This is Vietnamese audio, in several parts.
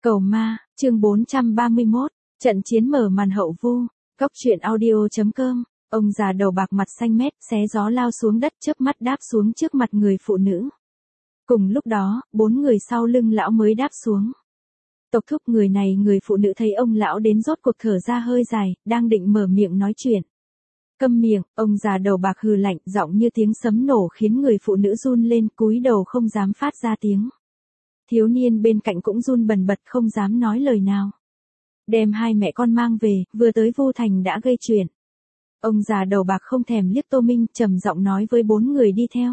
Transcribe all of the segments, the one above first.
Cầu ma, chương 431, trận chiến mở màn hậu vu, góc truyện audio.com, ông già đầu bạc mặt xanh mét xé gió lao xuống đất chớp mắt đáp xuống trước mặt người phụ nữ. Cùng lúc đó, 4 người sau lưng lão mới đáp xuống. Tộc thúc người này người phụ nữ thấy ông lão đến rốt cuộc thở ra hơi dài, đang định mở miệng nói chuyện. Câm miệng, ông già đầu bạc hừ lạnh, giọng như tiếng sấm nổ khiến người phụ nữ run lên cúi đầu không dám phát ra tiếng. Thiếu niên bên cạnh cũng run bần bật không dám nói lời nào. Đem hai mẹ con mang về, vừa tới Vu Thành đã gây chuyện. Ông già đầu bạc không thèm liếc Tô Minh, trầm giọng nói với 4 người đi theo.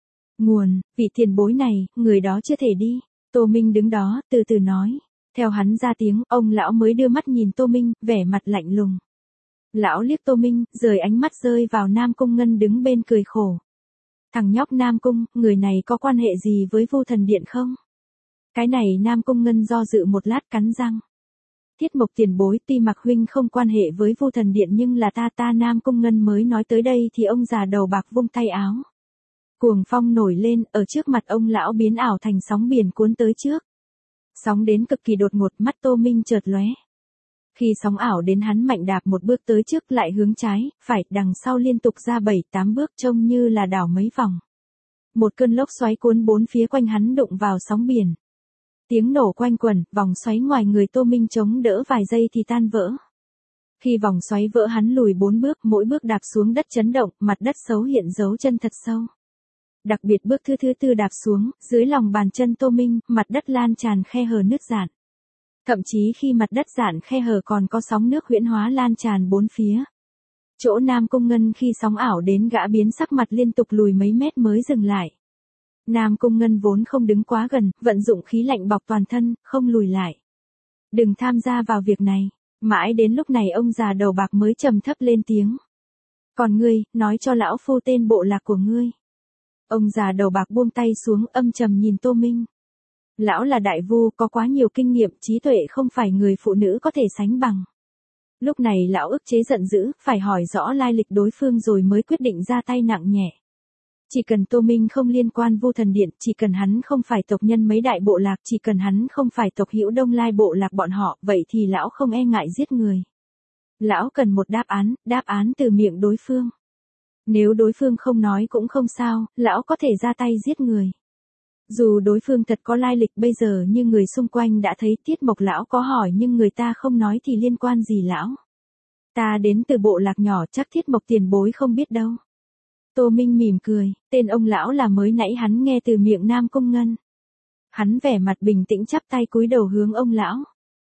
Nguồn, vị tiền bối này, người đó chưa thể đi. Tô Minh đứng đó, từ từ nói. Theo hắn ra tiếng, ông lão mới đưa mắt nhìn Tô Minh, vẻ mặt lạnh lùng. Lão liếc Tô Minh, rời ánh mắt rơi vào Nam Cung Ngân đứng bên cười khổ. Thằng nhóc Nam Cung, người này có quan hệ gì với Vu Thần Điện không? Cái này Nam Cung Ngân do dự một lát cắn răng. Thiết Mộc tiền bối, tuy Mạc huynh không quan hệ với Vu Thần Điện nhưng là ta Nam Cung Ngân mới nói tới đây thì ông già đầu bạc vung tay áo. Cuồng phong nổi lên, ở trước mặt ông lão biến ảo thành sóng biển cuốn tới trước. Sóng đến cực kỳ đột ngột, mắt Tô Minh chợt lóe. Khi sóng ảo đến hắn mạnh đạp một bước tới trước lại hướng trái, phải, đằng sau liên tục ra 7-8 bước trông như là đảo mấy vòng. Một cơn lốc xoáy cuốn bốn phía quanh hắn đụng vào sóng biển. Tiếng nổ quanh quẩn, vòng xoáy ngoài người Tô Minh chống đỡ vài giây thì tan vỡ. Khi vòng xoáy vỡ hắn lùi 4 bước, mỗi bước đạp xuống đất chấn động, mặt đất xấu hiện dấu chân thật sâu. Đặc biệt bước thứ tư đạp xuống, dưới lòng bàn chân Tô Minh, mặt đất lan tràn khe hở nứt rạn. Thậm chí khi mặt đất rạn khe hở còn có sóng nước huyễn hóa lan tràn bốn phía. Chỗ Nam Cung Ngân khi sóng ảo đến gã biến sắc mặt liên tục lùi mấy mét mới dừng lại. Nam Cung Ngân vốn không đứng quá gần, vận dụng khí lạnh bọc toàn thân, không lùi lại. Đừng tham gia vào việc này. Mãi đến lúc này ông già đầu bạc mới trầm thấp lên tiếng. Còn ngươi, nói cho lão phu tên bộ lạc của ngươi. Ông già đầu bạc buông tay xuống âm trầm nhìn Tô Minh. Lão là đại vu có quá nhiều kinh nghiệm, trí tuệ không phải người phụ nữ có thể sánh bằng. Lúc này lão ức chế giận dữ, phải hỏi rõ lai lịch đối phương rồi mới quyết định ra tay nặng nhẹ. Chỉ cần Tô Minh không liên quan Vu Thần Điện, chỉ cần hắn không phải tộc nhân mấy đại bộ lạc, chỉ cần hắn không phải tộc hữu Đông Lai bộ lạc bọn họ, vậy thì lão không e ngại giết người. Lão cần một đáp án từ miệng đối phương. Nếu đối phương không nói cũng không sao, lão có thể ra tay giết người. Dù đối phương thật có lai lịch bây giờ như người xung quanh đã thấy Tiết Mộc lão có hỏi nhưng người ta không nói thì liên quan gì lão. Ta đến từ bộ lạc nhỏ chắc Thiết Mộc tiền bối không biết đâu. Tô Minh mỉm cười, tên ông lão là mới nãy hắn nghe từ miệng Nam Cung Ngân. Hắn vẻ mặt bình tĩnh chắp tay cúi đầu hướng ông lão.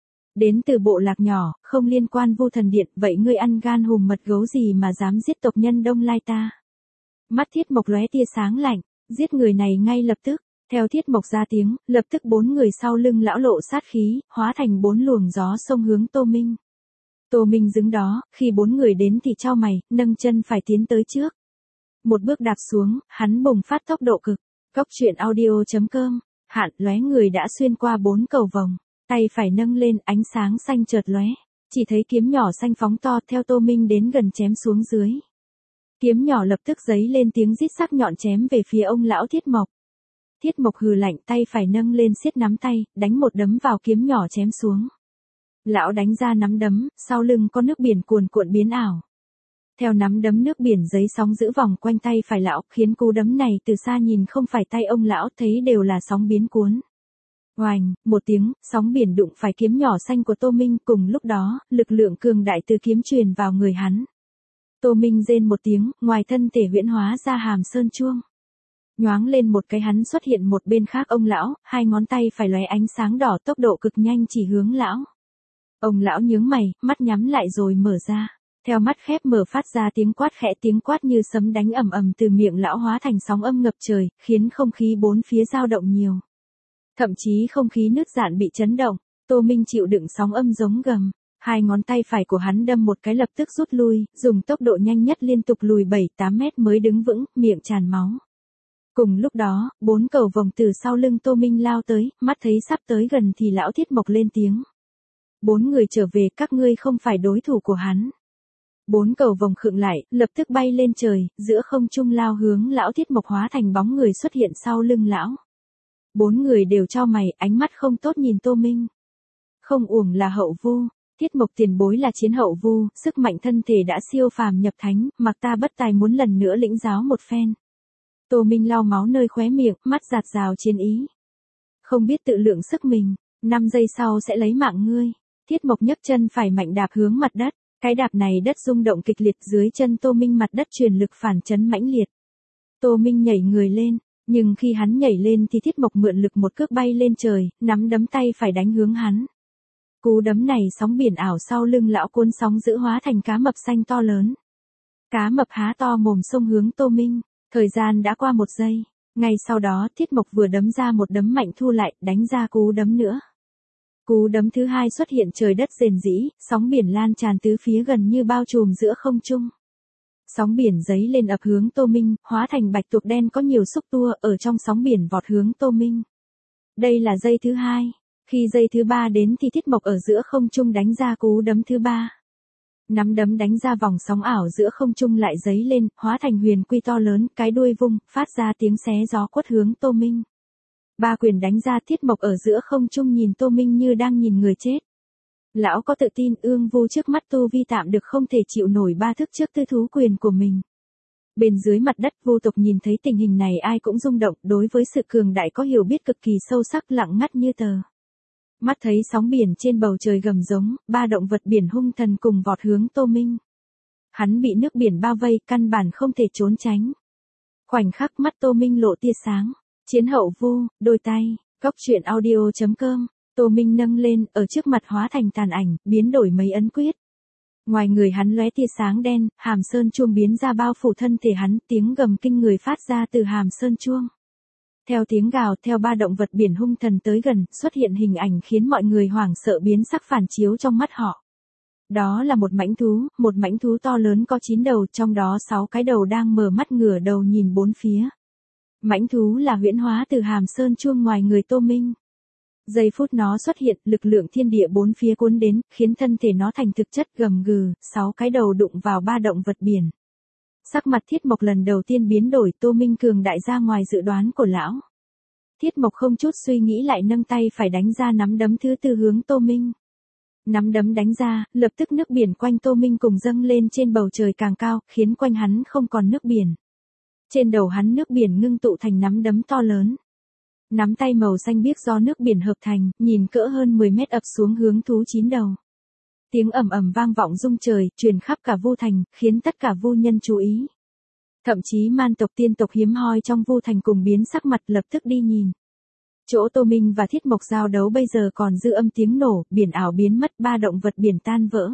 Đến từ bộ lạc nhỏ, không liên quan Vu Thần Điện, vậy ngươi ăn gan hùm mật gấu gì mà dám giết tộc nhân Đông Lai ta? Mắt Thiết Mộc lóe tia sáng lạnh, giết người này ngay lập tức. Theo Thiết Mộc ra tiếng, lập tức 4 người sau lưng lão lộ sát khí, hóa thành 4 luồng gió xông hướng Tô Minh. Tô Minh đứng đó, khi 4 người đến thì chau mày, nâng chân phải tiến tới trước. Một bước đạp xuống, hắn bùng phát tốc độ cực. Góc truyện audio.com, hạn lóe người đã xuyên qua 4 cầu vòng, tay phải nâng lên, ánh sáng xanh chợt lóe, chỉ thấy kiếm nhỏ xanh phóng to theo Tô Minh đến gần chém xuống dưới. Kiếm nhỏ lập tức giấy lên tiếng rít sắc nhọn chém về phía ông lão Thiết Mộc. Thiết Mộc hừ lạnh, tay phải nâng lên siết nắm tay, đánh một đấm vào kiếm nhỏ chém xuống. Lão đánh ra nắm đấm, sau lưng có nước biển cuồn cuộn biến ảo. Theo nắm đấm nước biển giấy sóng giữ vòng quanh tay phải lão, khiến cú đấm này từ xa nhìn không phải tay ông lão thấy đều là sóng biến cuốn. Oành, một tiếng, sóng biển đụng phải kiếm nhỏ xanh của Tô Minh, cùng lúc đó, lực lượng cường đại từ kiếm truyền vào người hắn. Tô Minh rên một tiếng, ngoài thân thể huyễn hóa ra hàm sơn chuông. Nhoáng lên một cái hắn xuất hiện một bên khác ông lão, hai ngón tay phải lóe ánh sáng đỏ tốc độ cực nhanh chỉ hướng lão. Ông lão nhướng mày, mắt nhắm lại rồi mở ra. Theo mắt khép mở phát ra tiếng quát khẽ, tiếng quát như sấm đánh ầm ầm từ miệng lão hóa thành sóng âm ngập trời, khiến không khí bốn phía dao động nhiều. Thậm chí không khí nứt rạn bị chấn động, Tô Minh chịu đựng sóng âm giống gầm. Hai ngón tay phải của hắn đâm một cái lập tức rút lui, dùng tốc độ nhanh nhất liên tục lùi 7-8 mét mới đứng vững, miệng tràn máu. Cùng lúc đó, 4 cầu vòng từ sau lưng Tô Minh lao tới, mắt thấy sắp tới gần thì lão Thiết Mộc lên tiếng. 4 người trở về, các ngươi không phải đối thủ của hắn. 4 cầu vòng khựng lại, lập tức bay lên trời, giữa không trung lao hướng lão Thiết Mộc hóa thành bóng người xuất hiện sau lưng lão. 4 người đều chau mày, ánh mắt không tốt nhìn Tô Minh. Không uổng là hậu vu, Tiết Mộc tiền bối là chiến hậu vu, sức mạnh thân thể đã siêu phàm nhập thánh, mặc ta bất tài muốn lần nữa lĩnh giáo một phen. Tô Minh lau máu nơi khóe miệng, mắt giạt rào chiến ý. Không biết tự lượng sức mình, 5 giây sau sẽ lấy mạng ngươi. Tiết Mộc nhấc chân phải mạnh đạp hướng mặt đất, cái đạp này đất rung động kịch liệt dưới chân Tô Minh, mặt đất truyền lực phản chấn mãnh liệt. Tô Minh nhảy người lên, nhưng khi hắn nhảy lên thì Tiết Mộc mượn lực một cước bay lên trời, nắm đấm tay phải đánh hướng hắn. Cú đấm này sóng biển ảo sau lưng lão cuốn sóng dữ hóa thành cá mập xanh to lớn. Cá mập há to mồm xông hướng Tô Minh, thời gian đã qua 1 giây, ngay sau đó Tiết Mộc vừa đấm ra một đấm mạnh thu lại, đánh ra cú đấm nữa. Cú đấm thứ hai xuất hiện trời đất rền rĩ, sóng biển lan tràn tứ phía gần như bao trùm giữa không trung. Sóng biển giấy lên ập hướng Tô Minh, hóa thành bạch tuộc đen có nhiều xúc tua ở trong sóng biển vọt hướng Tô Minh. Đây là giây thứ hai. Khi giây thứ 3 đến thì Tiết Mộc ở giữa không trung đánh ra cú đấm thứ 3. Nắm đấm đánh ra vòng sóng ảo giữa không trung lại giấy lên, hóa thành huyền quy to lớn, cái đuôi vung, phát ra tiếng xé gió quất hướng Tô Minh. 3 quyền đánh ra, Tiết Mộc ở giữa không trung nhìn Tô Minh như đang nhìn người chết. Lão có tự tin ương vu trước mắt tu vi tạm được không thể chịu nổi 3 thức trước tư thú quyền của mình. Bên dưới mặt đất vu tộc nhìn thấy tình hình này ai cũng rung động, đối với sự cường đại có hiểu biết cực kỳ sâu sắc, lặng ngắt như tờ. Mắt thấy sóng biển trên bầu trời gầm giống, 3 động vật biển hung thần cùng vọt hướng Tô Minh. Hắn bị nước biển bao vây, căn bản không thể trốn tránh. Khoảnh khắc mắt Tô Minh lộ tia sáng. Chiến hậu vu, đôi tay, góc truyện audio.com. Tô Minh nâng lên, ở trước mặt hóa thành tàn ảnh, biến đổi mấy ấn quyết. Ngoài người hắn lóe tia sáng đen, hàm sơn chuông biến ra bao phủ thân thể hắn, tiếng gầm kinh người phát ra từ hàm sơn chuông. Theo tiếng gào, theo 3 động vật biển hung thần tới gần, xuất hiện hình ảnh khiến mọi người hoảng sợ biến sắc phản chiếu trong mắt họ. Đó là một mãnh thú to lớn có 9 đầu, trong đó 6 cái đầu đang mở mắt ngửa đầu nhìn bốn phía. Mãnh thú là huyễn hóa từ hàm sơn chuông ngoài người Tô Minh. Giây phút nó xuất hiện, lực lượng thiên địa bốn phía cuốn đến, khiến thân thể nó thành thực chất gầm gừ, 6 cái đầu đụng vào 3 động vật biển. Sắc mặt Tiết Mộc lần đầu tiên biến đổi, Tô Minh cường đại ra ngoài dự đoán của lão. Tiết Mộc không chút suy nghĩ lại nâng tay phải đánh ra nắm đấm thứ 4 hướng Tô Minh. Nắm đấm đánh ra, lập tức nước biển quanh Tô Minh cùng dâng lên trên bầu trời càng cao, khiến quanh hắn không còn nước biển. Trên đầu hắn nước biển ngưng tụ thành nắm đấm to lớn. Nắm tay màu xanh biếc do nước biển hợp thành, nhìn cỡ hơn 10 mét ập xuống hướng thú 9 đầu. Tiếng ầm ầm vang vọng rung trời, truyền khắp cả Vu Thành, khiến tất cả vu nhân chú ý. Thậm chí man tộc tiên tộc hiếm hoi trong Vu Thành cùng biến sắc mặt lập tức đi nhìn. Chỗ Tô Minh và Thiết Mộc giao đấu bây giờ còn dư âm tiếng nổ, biển ảo biến mất, 3 động vật biển tan vỡ.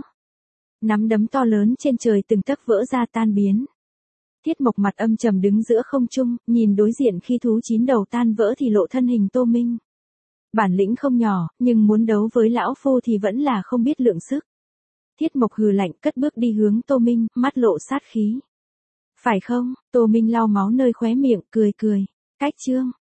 Nắm đấm to lớn trên trời từng tấc vỡ ra tan biến. Thiết Mộc mặt âm trầm đứng giữa không trung, nhìn đối diện khi thú 9 đầu tan vỡ thì lộ thân hình Tô Minh. Bản lĩnh không nhỏ, nhưng muốn đấu với lão phu thì vẫn là không biết lượng sức. Thiết Mộc hừ lạnh cất bước đi hướng Tô Minh, mắt lộ sát khí. Phải không? Tô Minh lau máu nơi khóe miệng, cười. Cách chương.